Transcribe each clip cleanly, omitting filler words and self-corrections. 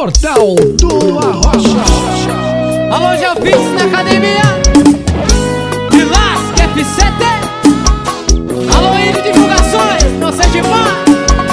Portal do Arrocha. Alô, Gelfix na academia. Vilasque F7. Alô, N Divulgações, você de pá.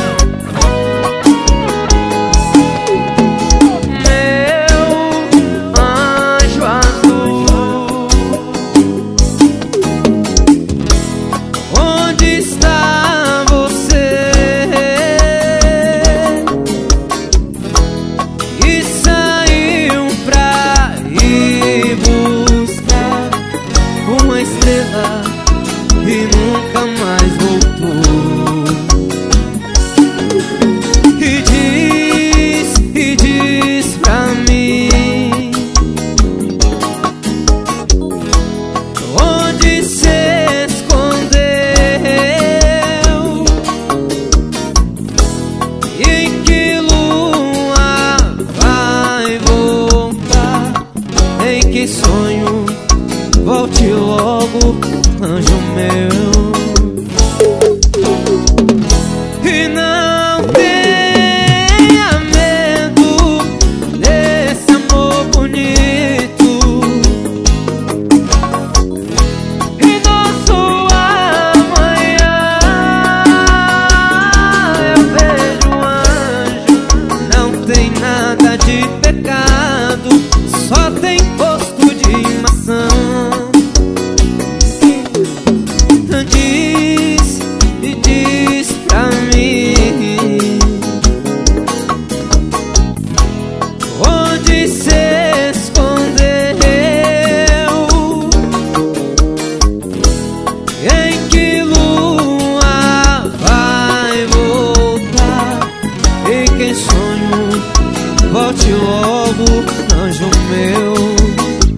E nunca mais voltou. E diz pra mim onde se escondeu e em que lua vai voltar. Em que sonho volte logo, anjo meu. E não tenha medo desse amor bonito. E nosso amanhã eu vejo um anjo. Não tem nada de pecado, só tem gosto de maçã. Diz pra mim onde se escondeu, em que lua vai voltar. E quem sonho volte logo, anjo meu.